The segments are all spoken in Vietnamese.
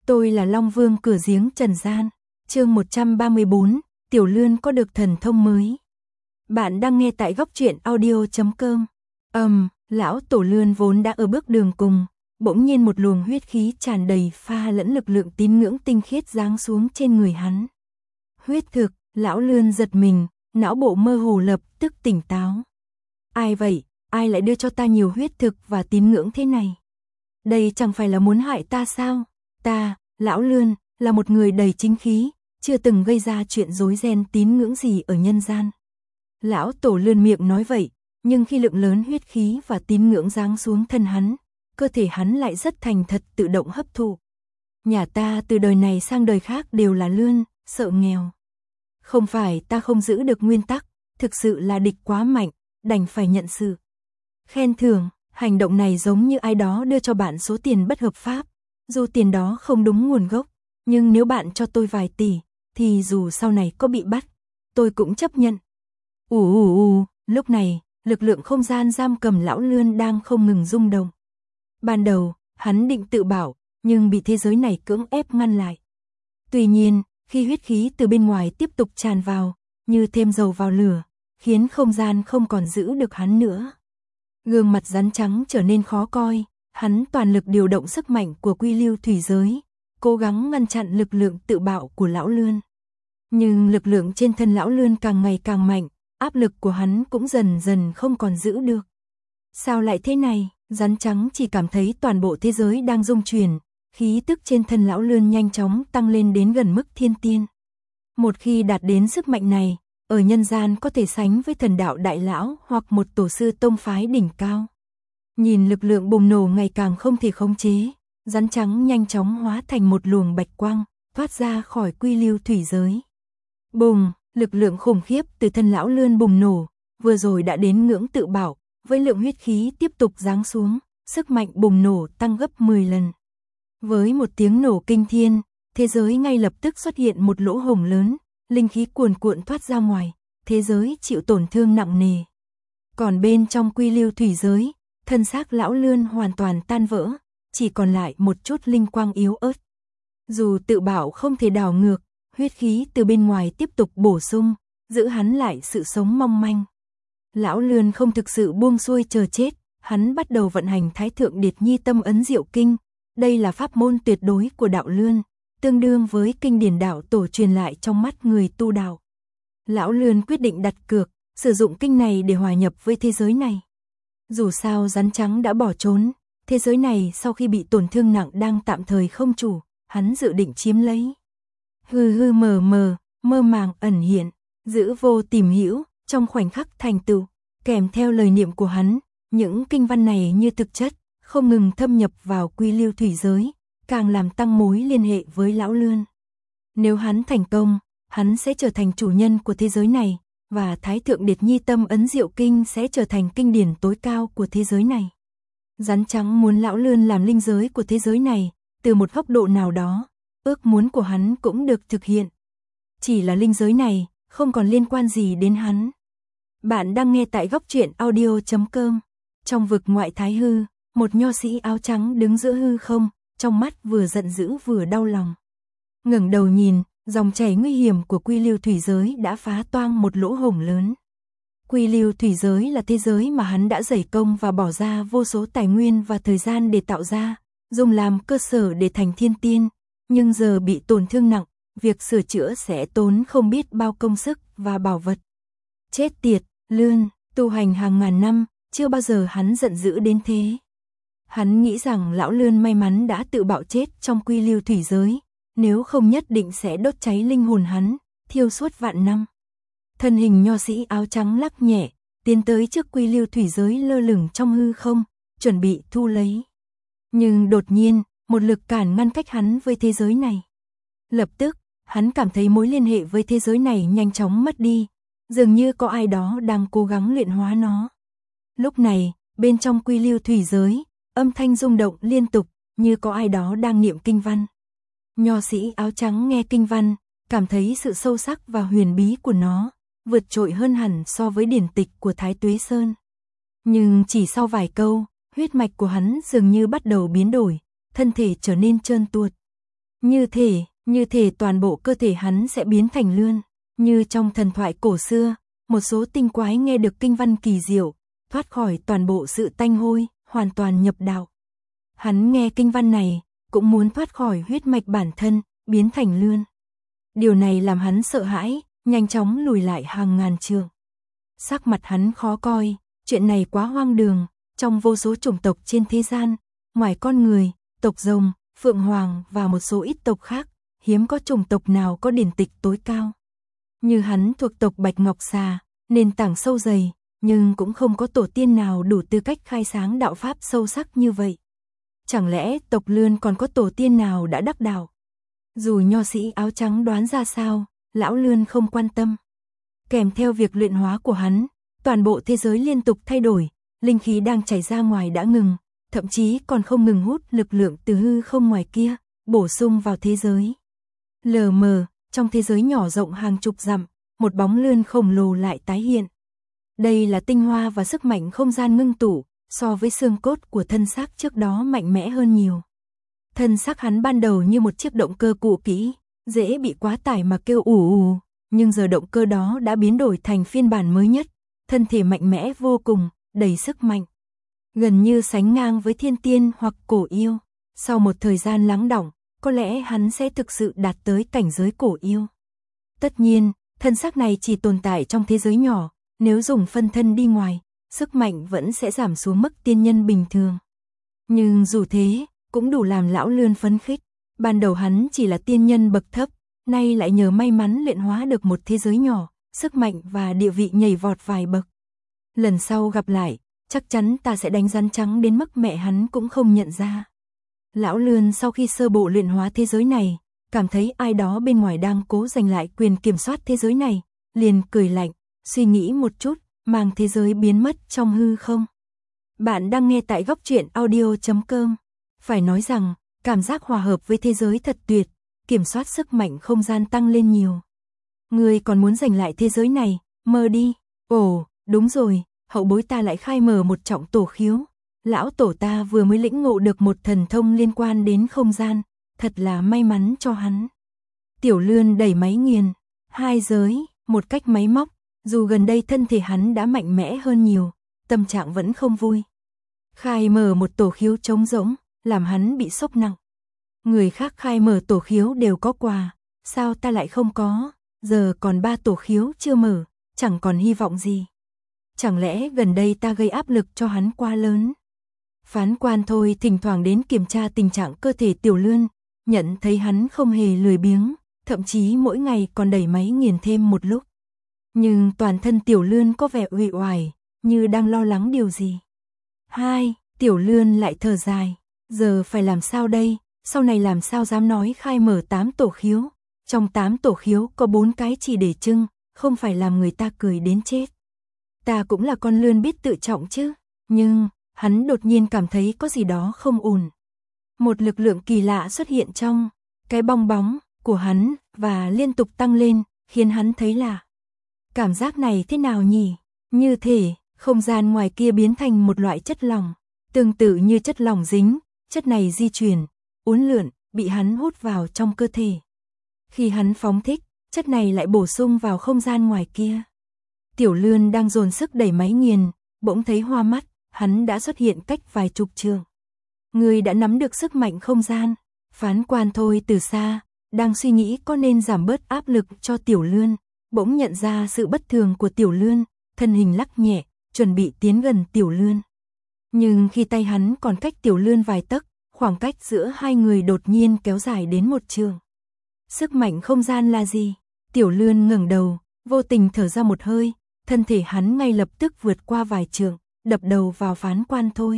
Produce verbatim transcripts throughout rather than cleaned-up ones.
Tôi là Long Vương cửa giếng trần gian. Chương một trăm ba mươi bốn, Tiểu Lươn có được thần thông mới. Bạn đang nghe tại góc truyện audio chấm com. Ầm, um, lão tổ Lươn vốn đã ở bước đường cùng, bỗng nhiên một luồng huyết khí tràn đầy pha lẫn lực lượng tín ngưỡng tinh khiết giáng xuống trên người hắn. Huyết thực, lão Lươn giật mình, não bộ mơ hồ lập tức tỉnh táo. Ai vậy, ai lại đưa cho ta nhiều huyết thực và tín ngưỡng thế này? Đây chẳng phải là muốn hại ta sao? Ta, lão Lươn, là một người đầy chính khí, chưa từng gây ra chuyện rối ren tín ngưỡng gì ở nhân gian. Lão tổ Lươn miệng nói vậy, nhưng khi lượng lớn huyết khí và tín ngưỡng giáng xuống thân hắn, cơ thể hắn lại rất thành thật tự động hấp thụ. Nhà ta từ đời này sang đời khác đều là Lươn, sợ nghèo. Không phải ta không giữ được nguyên tắc, thực sự là địch quá mạnh, đành phải nhận sự khen thưởng. Hành động này giống như ai đó đưa cho bạn số tiền bất hợp pháp, dù tiền đó không đúng nguồn gốc, nhưng nếu bạn cho tôi vài tỷ, thì dù sau này có bị bắt, tôi cũng chấp nhận. Ù ù ù, lúc này, lực lượng không gian giam cầm lão Lươn đang không ngừng rung động. Ban đầu, hắn định tự bảo, nhưng bị thế giới này cưỡng ép ngăn lại. Tuy nhiên, khi huyết khí từ bên ngoài tiếp tục tràn vào, như thêm dầu vào lửa, khiến không gian không còn giữ được hắn nữa. Gương mặt rắn trắng trở nên khó coi, hắn toàn lực điều động sức mạnh của quy lưu thủy giới, cố gắng ngăn chặn lực lượng tự bạo của lão Lươn. Nhưng lực lượng trên thân lão Lươn càng ngày càng mạnh, áp lực của hắn cũng dần dần không còn giữ được. Sao lại thế này? Rắn trắng chỉ cảm thấy toàn bộ thế giới đang rung chuyển, khí tức trên thân lão Lươn nhanh chóng tăng lên đến gần mức thiên tiên. Một khi đạt đến sức mạnh này, ở nhân gian có thể sánh với thần đạo đại lão hoặc một tổ sư tông phái đỉnh cao. Nhìn lực lượng bùng nổ ngày càng không thể khống chế, rắn trắng nhanh chóng hóa thành một luồng bạch quang, thoát ra khỏi quy lưu thủy giới. Bùng, lực lượng khủng khiếp từ thân lão Lươn bùng nổ, vừa rồi đã đến ngưỡng tự bảo, với lượng huyết khí tiếp tục giáng xuống, sức mạnh bùng nổ tăng gấp mười lần. Với một tiếng nổ kinh thiên, thế giới ngay lập tức xuất hiện một lỗ hổng lớn. Linh khí cuồn cuộn thoát ra ngoài, thế giới chịu tổn thương nặng nề. Còn bên trong quy lưu thủy giới, thân xác lão Lươn hoàn toàn tan vỡ, chỉ còn lại một chút linh quang yếu ớt. Dù tự bảo không thể đảo ngược, huyết khí từ bên ngoài tiếp tục bổ sung, giữ hắn lại sự sống mong manh. Lão Lươn không thực sự buông xuôi chờ chết, hắn bắt đầu vận hành Thái Thượng Điệt Nhi Tâm Ấn Diệu Kinh. Đây là pháp môn tuyệt đối của đạo Lươn, tương đương với kinh điển đạo tổ truyền lại trong mắt người tu đạo. Lão Lươn quyết định đặt cược, sử dụng kinh này để hòa nhập với thế giới này. Dù sao rắn trắng đã bỏ trốn, thế giới này sau khi bị tổn thương nặng đang tạm thời không chủ, hắn dự định chiếm lấy. Hư hư mờ mờ, mơ màng ẩn hiện, giữ vô tìm hữu, trong khoảnh khắc thành tựu, kèm theo lời niệm của hắn, những kinh văn này như thực chất, không ngừng thâm nhập vào quy lưu thủy giới, càng làm tăng mối liên hệ với lão Lươn. Nếu hắn thành công, hắn sẽ trở thành chủ nhân của thế giới này, và Thái Thượng Điệt Nhi Tâm Ấn Diệu Kinh sẽ trở thành kinh điển tối cao của thế giới này. Rắn trắng muốn lão Lươn làm linh giới của thế giới này, từ một góc độ nào đó, ước muốn của hắn cũng được thực hiện. Chỉ là linh giới này, không còn liên quan gì đến hắn. Bạn đang nghe tại góc truyện audio chấm com. Trong vực ngoại thái hư, một nho sĩ áo trắng đứng giữa hư không, trong mắt vừa giận dữ vừa đau lòng. Ngẩng đầu nhìn, dòng chảy nguy hiểm của quy lưu thủy giới đã phá toang một lỗ hổng lớn. Quy lưu thủy giới là thế giới mà hắn đã dày công và bỏ ra vô số tài nguyên và thời gian để tạo ra, dùng làm cơ sở để thành thiên tiên, nhưng giờ bị tổn thương nặng, việc sửa chữa sẽ tốn không biết bao công sức và bảo vật. Chết tiệt, Lươn, tu hành hàng ngàn năm, chưa bao giờ hắn giận dữ đến thế. Hắn nghĩ rằng lão Lươn may mắn đã tự bạo chết trong quy lưu thủy giới, nếu không nhất định sẽ đốt cháy linh hồn hắn, thiêu suốt vạn năm. Thân hình nho sĩ áo trắng lắc nhẹ, tiến tới trước quy lưu thủy giới lơ lửng trong hư không, chuẩn bị thu lấy. Nhưng đột nhiên, một lực cản ngăn cách hắn với thế giới này. Lập tức, hắn cảm thấy mối liên hệ với thế giới này nhanh chóng mất đi, dường như có ai đó đang cố gắng luyện hóa nó. Lúc này, bên trong quy lưu thủy giới, âm thanh rung động liên tục, như có ai đó đang niệm kinh văn. Nho sĩ áo trắng nghe kinh văn, cảm thấy sự sâu sắc và huyền bí của nó, vượt trội hơn hẳn so với điển tịch của Thái Tuế Sơn. Nhưng chỉ sau vài câu, huyết mạch của hắn dường như bắt đầu biến đổi, thân thể trở nên trơn tuột. Như thể, như thể toàn bộ cơ thể hắn sẽ biến thành lươn, như trong thần thoại cổ xưa, một số tinh quái nghe được kinh văn kỳ diệu, thoát khỏi toàn bộ sự tanh hôi, hoàn toàn nhập đạo. Hắn nghe kinh văn này, cũng muốn thoát khỏi huyết mạch bản thân, biến thành lươn. Điều này làm hắn sợ hãi, nhanh chóng lùi lại hàng ngàn trượng. Sắc mặt hắn khó coi, chuyện này quá hoang đường, trong vô số chủng tộc trên thế gian, ngoài con người, tộc rồng, phượng hoàng và một số ít tộc khác, hiếm có chủng tộc nào có điển tịch tối cao. Như hắn thuộc tộc Bạch Ngọc Xà, nền tảng sâu dày, nhưng cũng không có tổ tiên nào đủ tư cách khai sáng đạo pháp sâu sắc như vậy. Chẳng lẽ tộc lươn còn có tổ tiên nào đã đắc đạo? Dù nho sĩ áo trắng đoán ra sao, lão lươn không quan tâm. Kèm theo việc luyện hóa của hắn, toàn bộ thế giới liên tục thay đổi, linh khí đang chảy ra ngoài đã ngừng, thậm chí còn không ngừng hút lực lượng từ hư không ngoài kia, bổ sung vào thế giới. Lờ mờ, trong thế giới nhỏ rộng hàng chục dặm, một bóng lươn khổng lồ lại tái hiện. Đây là tinh hoa và sức mạnh không gian ngưng tụ, so với xương cốt của thân xác trước đó mạnh mẽ hơn nhiều. Thân xác hắn ban đầu như một chiếc động cơ cũ kỹ, dễ bị quá tải mà kêu ù ù, nhưng giờ động cơ đó đã biến đổi thành phiên bản mới nhất, thân thể mạnh mẽ vô cùng, đầy sức mạnh. Gần như sánh ngang với thiên tiên hoặc cổ yêu. Sau một thời gian lắng đọng, có lẽ hắn sẽ thực sự đạt tới cảnh giới cổ yêu. Tất nhiên, thân xác này chỉ tồn tại trong thế giới nhỏ, nếu dùng phân thân đi ngoài, sức mạnh vẫn sẽ giảm xuống mức tiên nhân bình thường. Nhưng dù thế, cũng đủ làm lão lươn phấn khích. Ban đầu hắn chỉ là tiên nhân bậc thấp, nay lại nhờ may mắn luyện hóa được một thế giới nhỏ, sức mạnh và địa vị nhảy vọt vài bậc. Lần sau gặp lại, chắc chắn ta sẽ đánh rắn trắng đến mức mẹ hắn cũng không nhận ra. Lão lươn sau khi sơ bộ luyện hóa thế giới này, cảm thấy ai đó bên ngoài đang cố giành lại quyền kiểm soát thế giới này, liền cười lạnh, suy nghĩ một chút, mang thế giới biến mất trong hư không. Bạn đang nghe tại góc truyện audio chấm com. Phải nói rằng, cảm giác hòa hợp với thế giới thật tuyệt, kiểm soát sức mạnh không gian tăng lên nhiều. Người còn muốn giành lại thế giới này, mơ đi. Ồ, đúng rồi, hậu bối ta lại khai mở một trọng tổ khiếu. Lão tổ ta vừa mới lĩnh ngộ được một thần thông liên quan đến không gian, thật là may mắn cho hắn. Tiểu lươn đẩy máy nghiền, hai giới, một cách máy móc, dù gần đây thân thể hắn đã mạnh mẽ hơn nhiều, tâm trạng vẫn không vui. Khai mở một tổ khiếu trống rỗng, làm hắn bị sốc nặng. Người khác khai mở tổ khiếu đều có quà, sao ta lại không có, giờ còn ba tổ khiếu chưa mở, chẳng còn hy vọng gì. Chẳng lẽ gần đây ta gây áp lực cho hắn quá lớn? Phán quan thôi thỉnh thoảng đến kiểm tra tình trạng cơ thể tiểu lươn, nhận thấy hắn không hề lười biếng, thậm chí mỗi ngày còn đẩy máy nghiền thêm một lúc. Nhưng toàn thân tiểu lươn có vẻ uể oải, như đang lo lắng điều gì. Hai, tiểu lươn lại thở dài, giờ phải làm sao đây, sau này làm sao dám nói khai mở tám tổ khiếu. Trong tám tổ khiếu có bốn cái chỉ để trưng, không phải làm người ta cười đến chết. Ta cũng là con lươn biết tự trọng chứ, nhưng hắn đột nhiên cảm thấy có gì đó không ổn. Một lực lượng kỳ lạ xuất hiện trong cái bong bóng của hắn và liên tục tăng lên, khiến hắn thấy lạ. Cảm giác này thế nào nhỉ? Như thể không gian ngoài kia biến thành một loại chất lỏng, tương tự như chất lỏng dính, chất này di chuyển, uốn lượn, bị hắn hút vào trong cơ thể. Khi hắn phóng thích, chất này lại bổ sung vào không gian ngoài kia. Tiểu lươn đang dồn sức đẩy máy nghiền, bỗng thấy hoa mắt, hắn đã xuất hiện cách vài chục trượng. Người đã nắm được sức mạnh không gian. Phán quan thôi từ xa, đang suy nghĩ có nên giảm bớt áp lực cho tiểu lươn, bỗng nhận ra sự bất thường của tiểu lươn, thân hình lắc nhẹ, chuẩn bị tiến gần tiểu lươn. Nhưng khi tay hắn còn cách tiểu lươn vài tấc, khoảng cách giữa hai người đột nhiên kéo dài đến một trượng. Sức mạnh không gian là gì? Tiểu lươn ngẩng đầu, vô tình thở ra một hơi, thân thể hắn ngay lập tức vượt qua vài trượng, đập đầu vào phán quan thôi.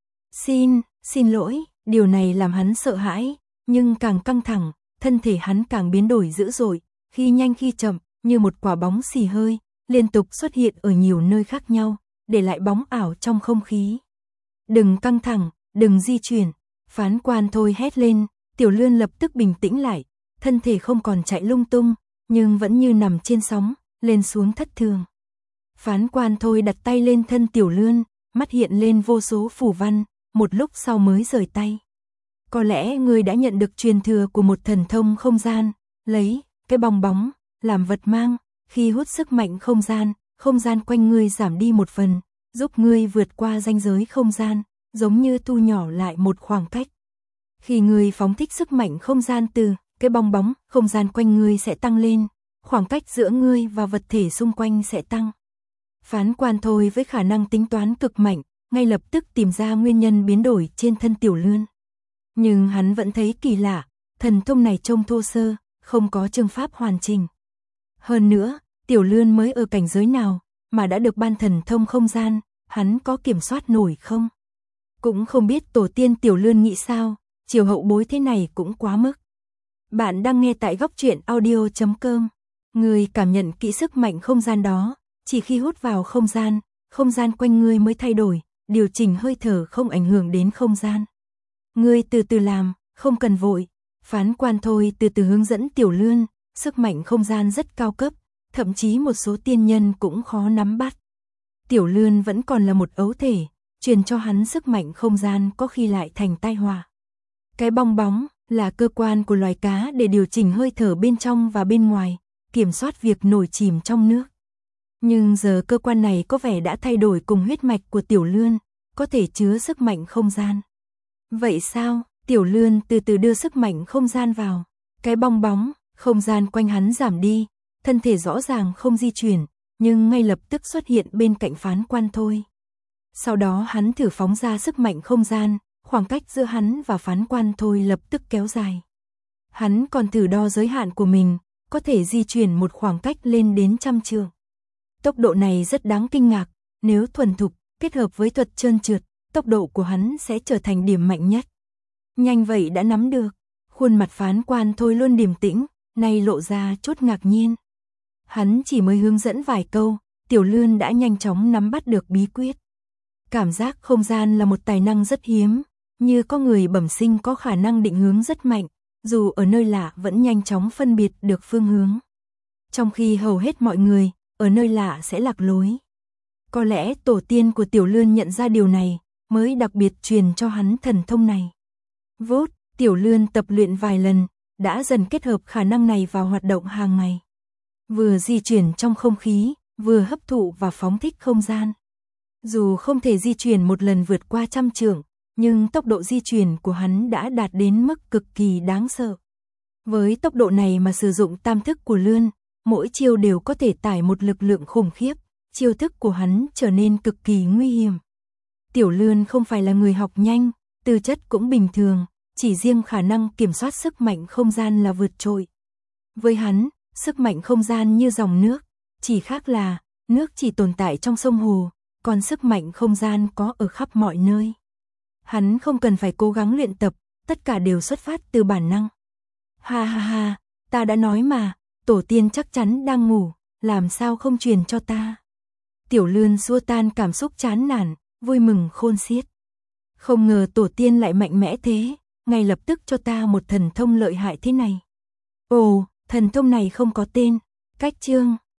Xin, xin lỗi, điều này làm hắn sợ hãi, nhưng càng căng thẳng, thân thể hắn càng biến đổi dữ dội, khi nhanh khi chậm, như một quả bóng xì hơi, liên tục xuất hiện ở nhiều nơi khác nhau, để lại bóng ảo trong không khí. Đừng căng thẳng, đừng di chuyển, phán quan thôi hét lên, tiểu lươn lập tức bình tĩnh lại, thân thể không còn chạy lung tung, nhưng vẫn như nằm trên sóng, lên xuống thất thường. Phán quan thôi đặt tay lên thân tiểu lươn, mắt hiện lên vô số phù văn, một lúc sau mới rời tay. Có lẽ ngươi đã nhận được truyền thừa của một thần thông không gian, lấy cái bong bóng làm vật mang, khi hút sức mạnh không gian, không gian quanh ngươi giảm đi một phần, giúp ngươi vượt qua ranh giới không gian, giống như thu nhỏ lại một khoảng cách. Khi ngươi phóng thích sức mạnh không gian từ cái bong bóng, không gian quanh ngươi sẽ tăng lên, khoảng cách giữa ngươi và vật thể xung quanh sẽ tăng. Phán quan thôi với khả năng tính toán cực mạnh, ngay lập tức tìm ra nguyên nhân biến đổi trên thân Tiểu Lươn. Nhưng hắn vẫn thấy kỳ lạ, thần thông này trông thô sơ, không có chương pháp hoàn chỉnh. Hơn nữa, Tiểu Lươn mới ở cảnh giới nào mà đã được ban thần thông không gian, hắn có kiểm soát nổi không? Cũng không biết tổ tiên Tiểu Lươn nghĩ sao, chiều hậu bối thế này cũng quá mức. Bạn đang nghe tại góc truyện audio chấm com. Người cảm nhận kỹ sức mạnh không gian đó, chỉ khi hút vào không gian, không gian quanh ngươi mới thay đổi, điều chỉnh hơi thở không ảnh hưởng đến không gian. Ngươi từ từ làm, không cần vội. Phán quan thôi từ từ hướng dẫn Tiểu Lươn, sức mạnh không gian rất cao cấp, thậm chí một số tiên nhân cũng khó nắm bắt. Tiểu Lươn vẫn còn là một ấu thể, truyền cho hắn sức mạnh không gian có khi lại thành tai họa. Cái bong bóng là cơ quan của loài cá để điều chỉnh hơi thở bên trong và bên ngoài, kiểm soát việc nổi chìm trong nước. Nhưng giờ cơ quan này có vẻ đã thay đổi cùng huyết mạch của Tiểu Lươn, có thể chứa sức mạnh không gian. Vậy sao? Tiểu Lươn từ từ đưa sức mạnh không gian vào. Cái bong bóng, không gian quanh hắn giảm đi, thân thể rõ ràng không di chuyển, nhưng ngay lập tức xuất hiện bên cạnh phán quan thôi. Sau đó hắn thử phóng ra sức mạnh không gian, khoảng cách giữa hắn và phán quan thôi lập tức kéo dài. Hắn còn thử đo giới hạn của mình, có thể di chuyển một khoảng cách lên đến trăm trượng. Tốc độ này rất đáng kinh ngạc, nếu thuần thục, kết hợp với thuật trơn trượt, tốc độ của hắn sẽ trở thành điểm mạnh nhất. Nhanh vậy đã nắm được, khuôn mặt phán quan thôi luôn điềm tĩnh, nay lộ ra chút ngạc nhiên. Hắn chỉ mới hướng dẫn vài câu, Tiểu Lươn đã nhanh chóng nắm bắt được bí quyết. Cảm giác không gian là một tài năng rất hiếm, như có người bẩm sinh có khả năng định hướng rất mạnh, dù ở nơi lạ vẫn nhanh chóng phân biệt được phương hướng. Trong khi hầu hết mọi người, ở nơi lạ sẽ lạc lối. Có lẽ tổ tiên của Tiểu Lươn nhận ra điều này, mới đặc biệt truyền cho hắn thần thông này. Vốt, Tiểu Lươn tập luyện vài lần, đã dần kết hợp khả năng này vào hoạt động hàng ngày. Vừa di chuyển trong không khí, vừa hấp thụ và phóng thích không gian. Dù không thể di chuyển một lần vượt qua trăm trượng, nhưng tốc độ di chuyển của hắn đã đạt đến mức cực kỳ đáng sợ. Với tốc độ này mà sử dụng tam thức của Lươn, mỗi chiêu đều có thể tải một lực lượng khủng khiếp, chiêu thức của hắn trở nên cực kỳ nguy hiểm. Tiểu Lươn không phải là người học nhanh, tư chất cũng bình thường, chỉ riêng khả năng kiểm soát sức mạnh không gian là vượt trội. Với hắn, sức mạnh không gian như dòng nước, chỉ khác là nước chỉ tồn tại trong sông hồ, còn sức mạnh không gian có ở khắp mọi nơi. Hắn không cần phải cố gắng luyện tập, tất cả đều xuất phát từ bản năng. Ha ha ha, ta đã nói mà, tổ tiên chắc chắn đang ngủ, làm sao không truyền cho ta. Tiểu Lươn xua tan cảm xúc chán nản, vui mừng khôn xiết. Không ngờ tổ tiên lại mạnh mẽ thế, ngay lập tức cho ta một thần thông lợi hại thế này. Ồ, thần thông này không có tên, cách chương.